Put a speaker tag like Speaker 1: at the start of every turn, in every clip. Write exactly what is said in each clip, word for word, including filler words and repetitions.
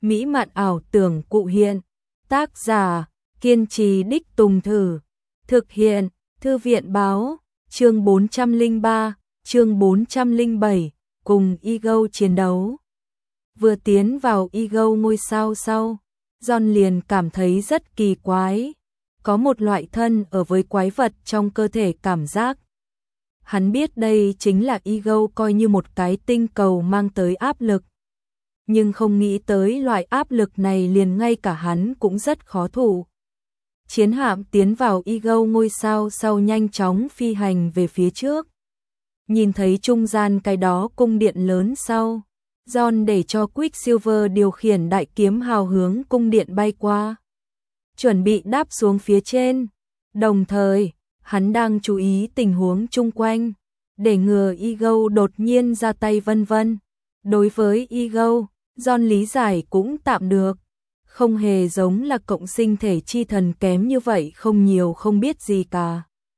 Speaker 1: mỹ mạn ảo tưởng cụ hiện. Tác giả, kiên trì đích tùng thử. Thực hiện, Thư viện báo, chương bốn trăm lẻ ba, chương bốn trăm lẻ bảy, cùng Ego chiến đấu. Vừa tiến vào Ego ngôi sao sau, John liền cảm thấy rất kỳ quái. Có một loại thân ở với quái vật trong cơ thể cảm giác. Hắn biết đây chính là Ego coi như một cái tinh cầu mang tới áp lực. Nhưng không nghĩ tới loại áp lực này liền ngay cả hắn cũng rất khó thủ. Chiến hạm tiến vào Ego ngôi sao sau nhanh chóng phi hành về phía trước. Nhìn thấy trung gian cái đó cung điện lớn sau, John để cho Quicksilver điều khiển đại kiếm hào hướng cung điện bay qua. Chuẩn bị đáp xuống phía trên. Đồng thời, hắn đang chú ý tình huống chung quanh, để ngừa Ego đột nhiên ra tay vân vân. Đối với Ego, John lý giải cũng tạm được. Không hề giống là cộng sinh thể chi thần kém như vậy, không nhiều không biết gì cả.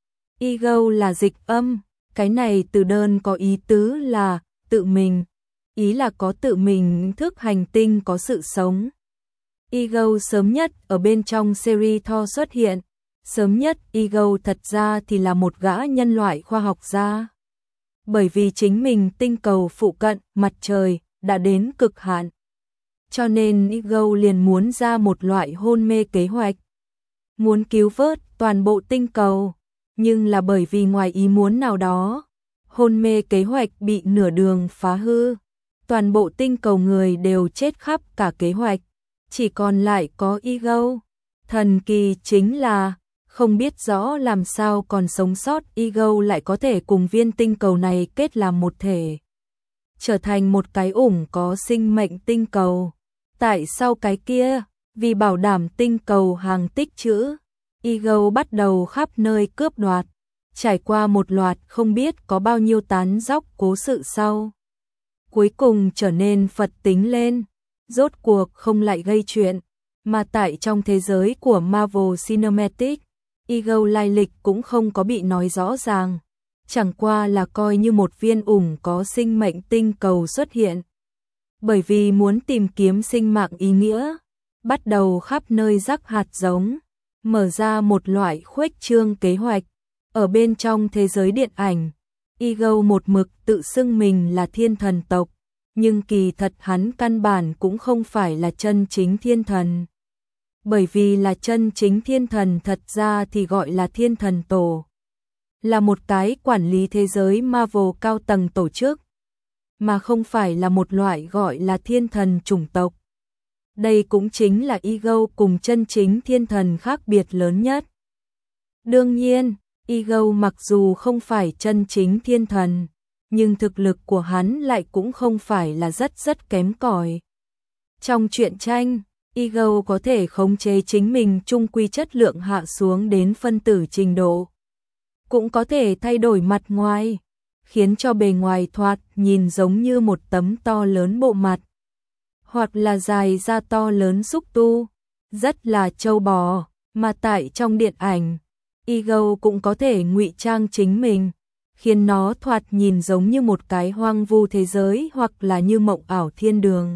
Speaker 1: Ego là dịch âm, cái này từ đơn có ý tứ là tự mình, ý là có tự mình thức hành tinh có sự sống. Ego sớm nhất ở bên trong series Thor xuất hiện. Sớm nhất Ego thật ra thì là một gã nhân loại khoa học gia. Bởi vì chính mình tinh cầu phụ cận mặt trời đã đến cực hạn, cho nên Ego liền muốn ra một loại hôn mê kế hoạch, muốn cứu vớt toàn bộ tinh cầu. Nhưng là bởi vì ngoài ý muốn nào đó, hôn mê kế hoạch bị nửa đường phá hư. Toàn bộ tinh cầu người đều chết khắp cả kế hoạch, chỉ còn lại có Ego. Thần kỳ chính là không biết rõ làm sao còn sống sót Ego lại có thể cùng viên tinh cầu này kết làm một thể, trở thành một cái ủng có sinh mệnh tinh cầu. Tại sao cái kia? Vì bảo đảm tinh cầu hàng tích trữ, Ego bắt đầu khắp nơi cướp đoạt, trải qua một loạt không biết có bao nhiêu tán dóc cố sự sau. Cuối cùng trở nên Phật tính lên, rốt cuộc không lại gây chuyện, mà tại trong thế giới của Marvel Cinematic, Ego lai lịch cũng không có bị nói rõ ràng, chẳng qua là coi như một viên ủng có sinh mệnh tinh cầu xuất hiện. Bởi vì muốn tìm kiếm sinh mạng ý nghĩa, bắt đầu khắp nơi rắc hạt giống, mở ra một loại khuếch trương kế hoạch. Ở bên trong thế giới điện ảnh, Ego một mực tự xưng mình là thiên thần tộc, nhưng kỳ thật hắn căn bản cũng không phải là chân chính thiên thần. Bởi vì là chân chính thiên thần thật ra thì gọi là thiên thần tổ, là một cái quản lý thế giới Marvel cao tầng tổ chức, mà không phải là một loại gọi là thiên thần chủng tộc. Đây cũng chính là Ego cùng chân chính thiên thần khác biệt lớn nhất. Đương nhiên, Ego mặc dù không phải chân chính thiên thần, nhưng thực lực của hắn lại cũng không phải là rất rất kém cỏi. Trong truyện tranh, Ego có thể khống chế chính mình trung quy chất lượng hạ xuống đến phân tử trình độ, cũng có thể thay đổi mặt ngoài, khiến cho bề ngoài thoạt nhìn giống như một tấm to lớn bộ mặt, hoặc là dài ra to lớn xúc tu, rất là trâu bò. Mà tại trong điện ảnh, Ego cũng có thể ngụy trang chính mình, khiến nó thoạt nhìn giống như một cái hoang vu thế giới hoặc là như mộng ảo thiên đường.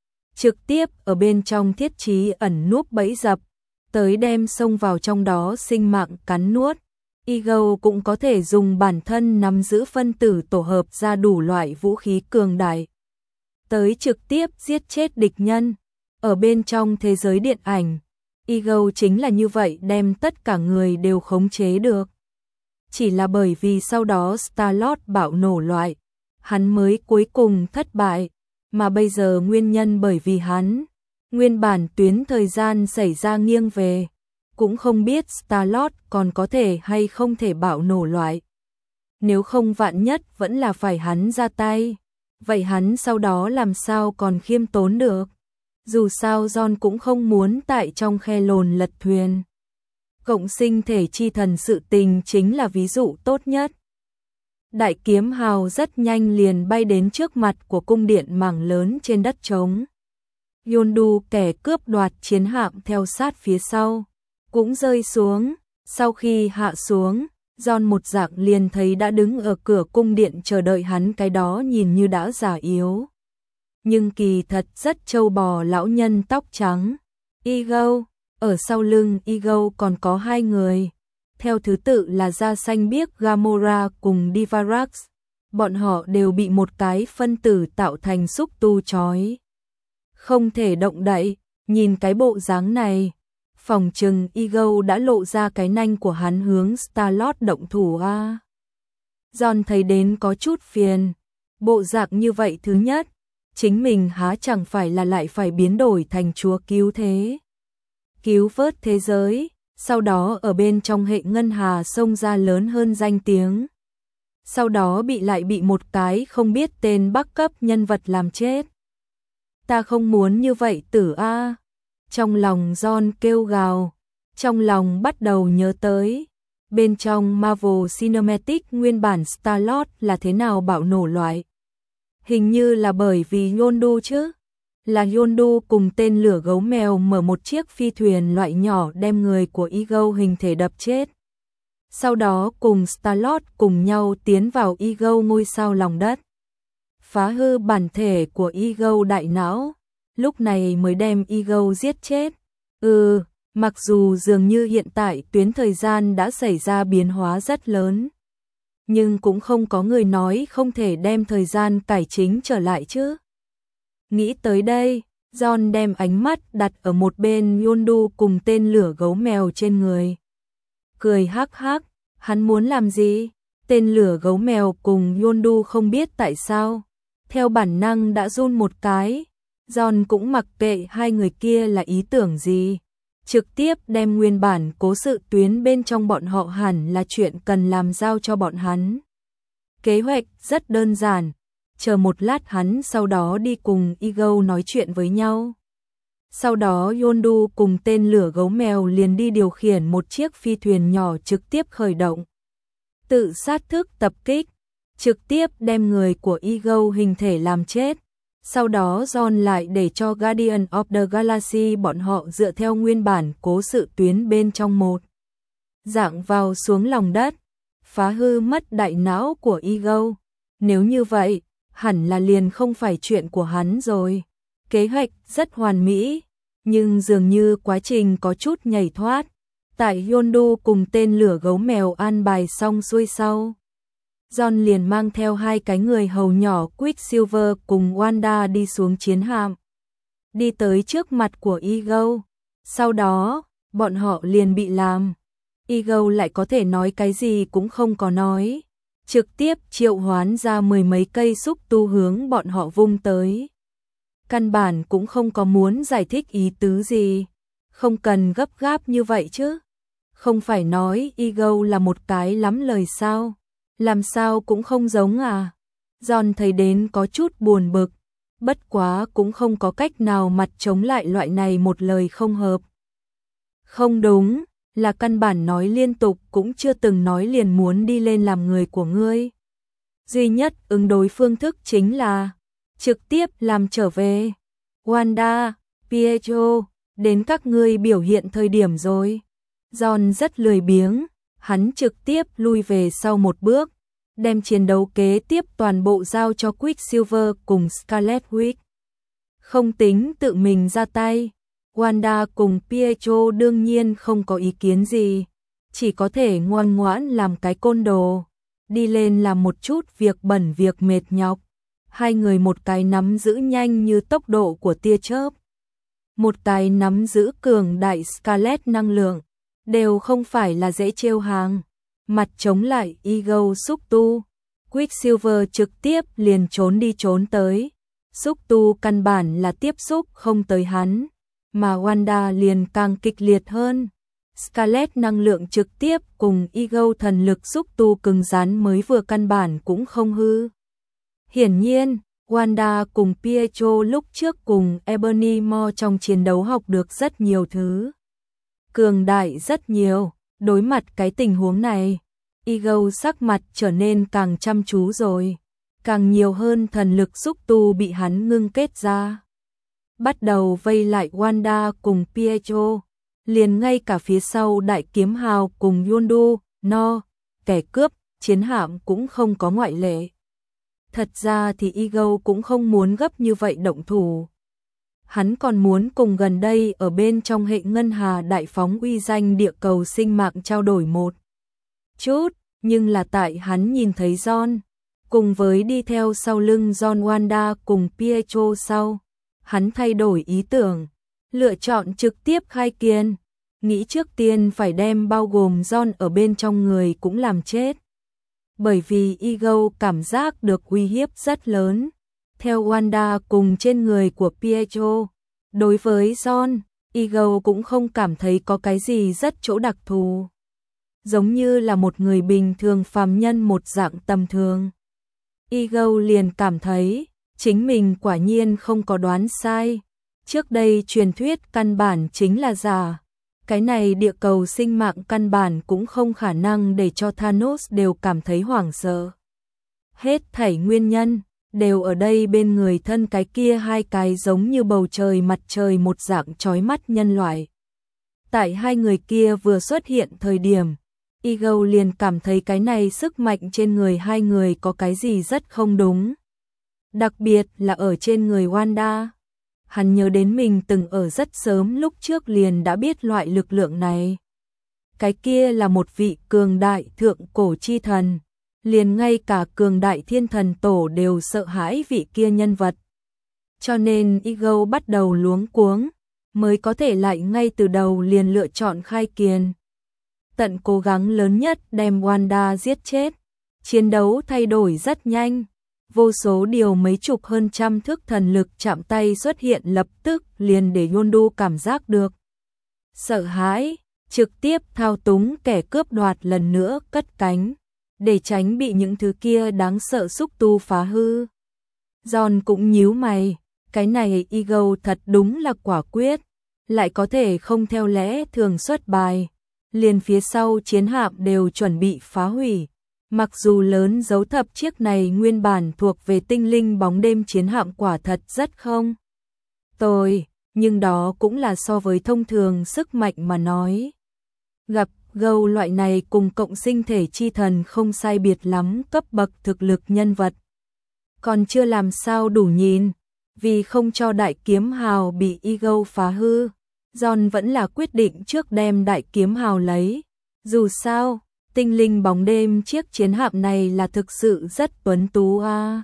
Speaker 1: Trực tiếp ở bên trong thiết trí ẩn núp bẫy dập, tới đem xông vào trong đó sinh mạng cắn nuốt. Ego cũng có thể dùng bản thân nắm giữ phân tử tổ hợp ra đủ loại vũ khí cường đại, tới trực tiếp giết chết địch nhân. Ở bên trong thế giới điện ảnh, Ego chính là như vậy đem tất cả người đều khống chế được. Chỉ là bởi vì sau đó Star-Lord bạo nổ loại, hắn mới cuối cùng thất bại, mà bây giờ nguyên nhân bởi vì hắn, nguyên bản tuyến thời gian xảy ra nghiêng về, cũng không biết Star-Lord còn có thể hay không thể bạo nổ loại. Nếu không vạn nhất vẫn là phải hắn ra tay, vậy hắn sau đó làm sao còn khiêm tốn được. Dù sao John cũng không muốn tại trong khe lồn lật thuyền. Cộng sinh thể chi thần sự tình chính là ví dụ tốt nhất. Đại kiếm hào rất nhanh liền bay đến trước mặt của cung điện mảng lớn trên đất trống. Yondu kẻ cướp đoạt chiến hạm theo sát phía sau, cũng rơi xuống. Sau khi hạ xuống, John một dạng liền thấy đã đứng ở cửa cung điện chờ đợi hắn, cái đó nhìn như đã già yếu, nhưng kỳ thật rất trâu bò lão nhân tóc trắng. Ego, ở sau lưng Ego còn có hai người, theo thứ tự là da xanh biếc Gamora cùng Divarax. Bọn họ đều bị một cái phân tử tạo thành xúc tu trói, không thể động đậy. Nhìn cái bộ dáng này, phòng trừng Ego đã lộ ra cái nanh của hắn hướng Star-Lord động thủ a. John thấy đến có chút phiền, bộ dạng như vậy thứ nhất, chính mình há chẳng phải là lại phải biến đổi thành chúa cứu thế, cứu vớt thế giới, sau đó ở bên trong hệ ngân hà xông ra lớn hơn danh tiếng. Sau đó bị lại bị một cái không biết tên bắc cấp nhân vật làm chết. Ta không muốn như vậy tử a. Trong lòng John kêu gào, trong lòng bắt đầu nhớ tới bên trong Marvel Cinematic nguyên bản Star-Lord là thế nào bạo nổ loại. Hình như là bởi vì Yondu chứ, là Yondu cùng tên lửa gấu mèo mở một chiếc phi thuyền loại nhỏ đem người của Ego hình thể đập chết. Sau đó cùng Star-Lord cùng nhau tiến vào Ego ngôi sao lòng đất, phá hư bản thể của Ego đại não, lúc này mới đem Ego giết chết. Ừ, mặc dù dường như hiện tại tuyến thời gian đã xảy ra biến hóa rất lớn, nhưng cũng không có người nói không thể đem thời gian cải chính trở lại chứ. Nghĩ tới đây, John đem ánh mắt đặt ở một bên Yondu cùng tên lửa gấu mèo trên người. Cười hắc hắc, hắn muốn làm gì? Tên lửa gấu mèo cùng Yondu không biết tại sao, theo bản năng đã run một cái. John cũng mặc kệ hai người kia là ý tưởng gì, trực tiếp đem nguyên bản cố sự tuyến bên trong bọn họ hẳn là chuyện cần làm giao cho bọn hắn. Kế hoạch rất đơn giản, chờ một lát hắn sau đó đi cùng Ego nói chuyện với nhau. Sau đó Yondu cùng tên lửa gấu mèo liền đi điều khiển một chiếc phi thuyền nhỏ trực tiếp khởi động. Tự sát thức tập kích, trực tiếp đem người của Ego hình thể làm chết. Sau đó John lại để cho Guardian of the Galaxy bọn họ dựa theo nguyên bản cố sự tuyến bên trong một dạng vào xuống lòng đất, phá hư mất đại não của Ego. Nếu như vậy, hẳn là liền không phải chuyện của hắn rồi. Kế hoạch rất hoàn mỹ, nhưng dường như quá trình có chút nhảy thoát. Tại Yondu cùng tên lửa gấu mèo an bài xong xuôi sau, John liền mang theo hai cái người hầu nhỏ Quicksilver cùng Wanda đi xuống chiến hạm, đi tới trước mặt của Ego. Sau đó, bọn họ liền bị làm. Ego lại có thể nói cái gì cũng không có nói, trực tiếp triệu hoán ra mười mấy cây xúc tu hướng bọn họ vung tới. Căn bản cũng không có muốn giải thích ý tứ gì, không cần gấp gáp như vậy chứ. Không phải nói Ego là một cái lắm lời sao? Làm sao cũng không giống à? John thấy đến có chút buồn bực, bất quá cũng không có cách nào mặt chống lại loại này một lời không hợp. Không đúng, là căn bản nói liên tục cũng chưa từng nói liền muốn đi lên làm người của ngươi. Duy nhất ứng đối phương thức chính là trực tiếp làm trở về. Wanda, Pietro, đến các ngươi biểu hiện thời điểm rồi. John rất lười biếng, hắn trực tiếp lui về sau một bước, đem chiến đấu kế tiếp toàn bộ giao cho Quicksilver cùng Scarlet Witch. Không tính tự mình ra tay, Wanda cùng Pietro đương nhiên không có ý kiến gì, chỉ có thể ngoan ngoãn làm cái côn đồ, đi lên làm một chút việc bẩn việc mệt nhọc. Hai người một cái nắm giữ nhanh như tốc độ của tia chớp, một cái nắm giữ cường đại Scarlet năng lượng, đều không phải là dễ trêu hàng. Mặt chống lại Ego xúc tu, Quicksilver trực tiếp liền trốn đi trốn tới. Xúc tu căn bản là tiếp xúc không tới hắn, mà Wanda liền càng kịch liệt hơn. Scarlet năng lượng trực tiếp cùng Ego thần lực xúc tu cứng rắn mới vừa căn bản cũng không hư. Hiển nhiên, Wanda cùng Pietro lúc trước cùng Ebony Maw trong chiến đấu học được rất nhiều thứ. Cường đại rất nhiều, đối mặt cái tình huống này, Ego sắc mặt trở nên càng chăm chú rồi, càng nhiều hơn thần lực xúc tu bị hắn ngưng kết ra. Bắt đầu vây lại Wanda cùng Pietro, liền ngay cả phía sau đại kiếm hào cùng Yondu, No, kẻ cướp, chiến hạm cũng không có ngoại lệ. Thật ra thì Ego cũng không muốn gấp như vậy động thủ. Hắn còn muốn cùng gần đây ở bên trong hệ ngân hà đại phóng uy danh địa cầu sinh mạng trao đổi một chút, nhưng là tại hắn nhìn thấy John, cùng với đi theo sau lưng John Wanda cùng Pietro sau, hắn thay đổi ý tưởng, lựa chọn trực tiếp khai kiên, nghĩ trước tiên phải đem bao gồm John ở bên trong người cũng làm chết. Bởi vì Ego cảm giác được uy hiếp rất lớn, theo Wanda cùng trên người của Pietro. Đối với John, Ego cũng không cảm thấy có cái gì rất chỗ đặc thù. Giống như là một người bình thường phàm nhân một dạng tầm thường. Ego liền cảm thấy, chính mình quả nhiên không có đoán sai. Trước đây truyền thuyết căn bản chính là giả. Cái này địa cầu sinh mạng căn bản cũng không khả năng để cho Thanos đều cảm thấy hoảng sợ. Hết thảy nguyên nhân đều ở đây bên người thân cái kia hai cái giống như bầu trời mặt trời một dạng chói mắt nhân loại. Tại hai người kia vừa xuất hiện thời điểm, Ego liền cảm thấy cái này sức mạnh trên người hai người có cái gì rất không đúng. Đặc biệt là ở trên người Wanda. Hắn nhớ đến mình từng ở rất sớm lúc trước liền đã biết loại lực lượng này. Cái kia là một vị cường đại thượng cổ chi thần. Liền ngay cả cường đại thiên thần tổ đều sợ hãi vị kia nhân vật. Cho nên Ego bắt đầu luống cuống, mới có thể lại ngay từ đầu liền lựa chọn khai kiền. Tận cố gắng lớn nhất đem Wanda giết chết. Chiến đấu thay đổi rất nhanh. Vô số điều mấy chục hơn trăm thước thần lực chạm tay xuất hiện lập tức liền để Yondu cảm giác được sợ hãi, trực tiếp thao túng kẻ cướp đoạt lần nữa cất cánh, để tránh bị những thứ kia đáng sợ xúc tu phá hư. John cũng nhíu mày, cái này Ego thật đúng là quả quyết, lại có thể không theo lẽ thường xuất bài, liền phía sau chiến hạm đều chuẩn bị phá hủy. Mặc dù lớn dấu thập chiếc này nguyên bản thuộc về tinh linh bóng đêm chiến hạm quả thật rất không tồi, nhưng đó cũng là so với thông thường sức mạnh mà nói. Gặp gâu loại này cùng cộng sinh thể chi thần không sai biệt lắm cấp bậc thực lực nhân vật. Còn chưa làm sao đủ nhìn, vì không cho đại kiếm hào bị Ego phá hư, John vẫn là quyết định trước đem đại kiếm hào lấy. Dù sao, tinh linh bóng đêm chiếc chiến hạm này là thực sự rất tuấn tú a. À.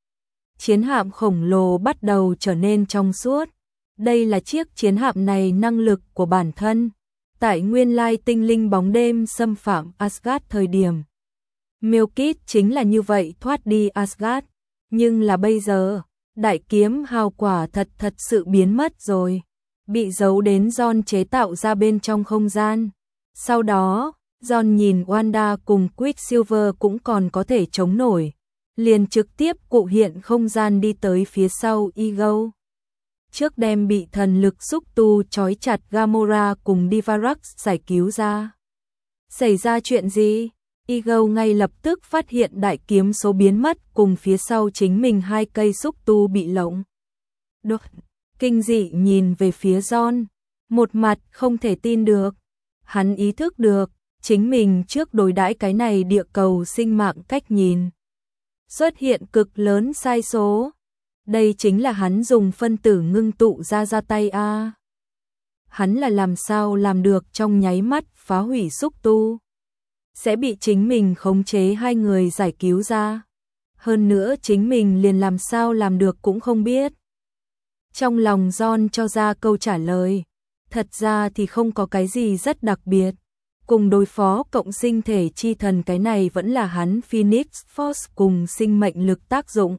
Speaker 1: Chiến hạm khổng lồ bắt đầu trở nên trong suốt. Đây là chiếc chiến hạm này năng lực của bản thân. Tại nguyên lai tinh linh bóng đêm xâm phạm Asgard thời điểm, Milkit chính là như vậy thoát đi Asgard. Nhưng là bây giờ, đại kiếm hào quả thật thật sự biến mất rồi. Bị giấu đến John chế tạo ra bên trong không gian. Sau đó, John nhìn Wanda cùng Quicksilver cũng còn có thể chống nổi. Liền trực tiếp cụ hiện không gian đi tới phía sau Ego. Trước đem bị thần lực xúc tu trói chặt Gamora cùng Divarax giải cứu ra. Xảy ra chuyện gì? Ego ngay lập tức phát hiện đại kiếm số biến mất cùng phía sau chính mình hai cây xúc tu bị lộng. Đột, kinh dị nhìn về phía John, một mặt không thể tin được. Hắn ý thức được, chính mình trước đối đãi cái này địa cầu sinh mạng cách nhìn xuất hiện cực lớn sai số. Đây chính là hắn dùng phân tử ngưng tụ ra ra tay a. À. Hắn là làm sao làm được trong nháy mắt phá hủy xúc tu, sẽ bị chính mình khống chế hai người giải cứu ra. Hơn nữa chính mình liền làm sao làm được cũng không biết. Trong lòng John cho ra câu trả lời, thật ra thì không có cái gì rất đặc biệt. Cùng đối phó cộng sinh thể chi thần cái này vẫn là hắn Phoenix Force cùng sinh mệnh lực tác dụng.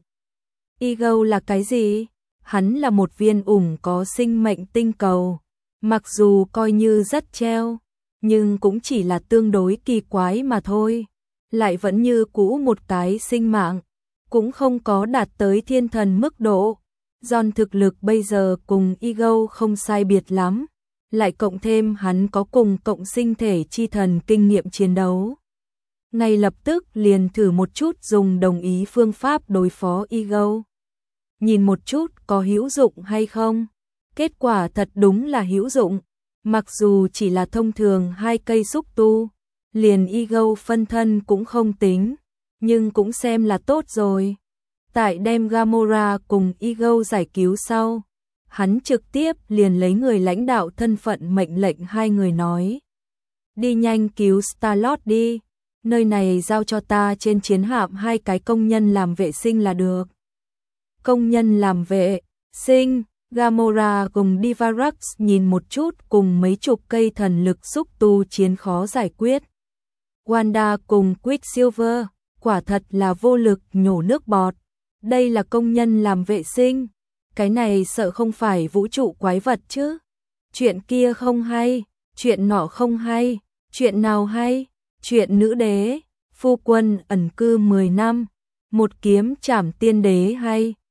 Speaker 1: Ego là cái gì? Hắn là một viên ủng có sinh mệnh tinh cầu. Mặc dù coi như rất treo, nhưng cũng chỉ là tương đối kỳ quái mà thôi. Lại vẫn như cũ một cái sinh mạng, cũng không có đạt tới thiên thần mức độ. John thực lực bây giờ cùng Ego không sai biệt lắm. Lại cộng thêm hắn có cùng cộng sinh thể chi thần kinh nghiệm chiến đấu. Ngay lập tức liền thử một chút dùng đồng ý phương pháp đối phó Ego. Nhìn một chút có hữu dụng hay không? Kết quả thật đúng là hữu dụng. Mặc dù chỉ là thông thường hai cây xúc tu, liền Ego phân thân cũng không tính, nhưng cũng xem là tốt rồi. tại đem Gamora cùng Ego giải cứu sau, hắn trực tiếp liền lấy người lãnh đạo thân phận mệnh lệnh hai người nói. Đi nhanh cứu Star-Lord đi, nơi này giao cho ta, trên chiến hạm hai cái công nhân làm vệ sinh là được. Công nhân làm vệ sinh, Gamora cùng Divarax nhìn một chút cùng mấy chục cây thần lực xúc tu chiến khó giải quyết. Wanda cùng Quicksilver, quả thật là vô lực nhổ nước bọt. Đây là công nhân làm vệ sinh, cái này sợ không phải vũ trụ quái vật chứ. Chuyện kia không hay, chuyện nọ không hay, chuyện nào hay, chuyện nữ đế, phu quân ẩn cư mười năm, một kiếm trảm tiên đế hay.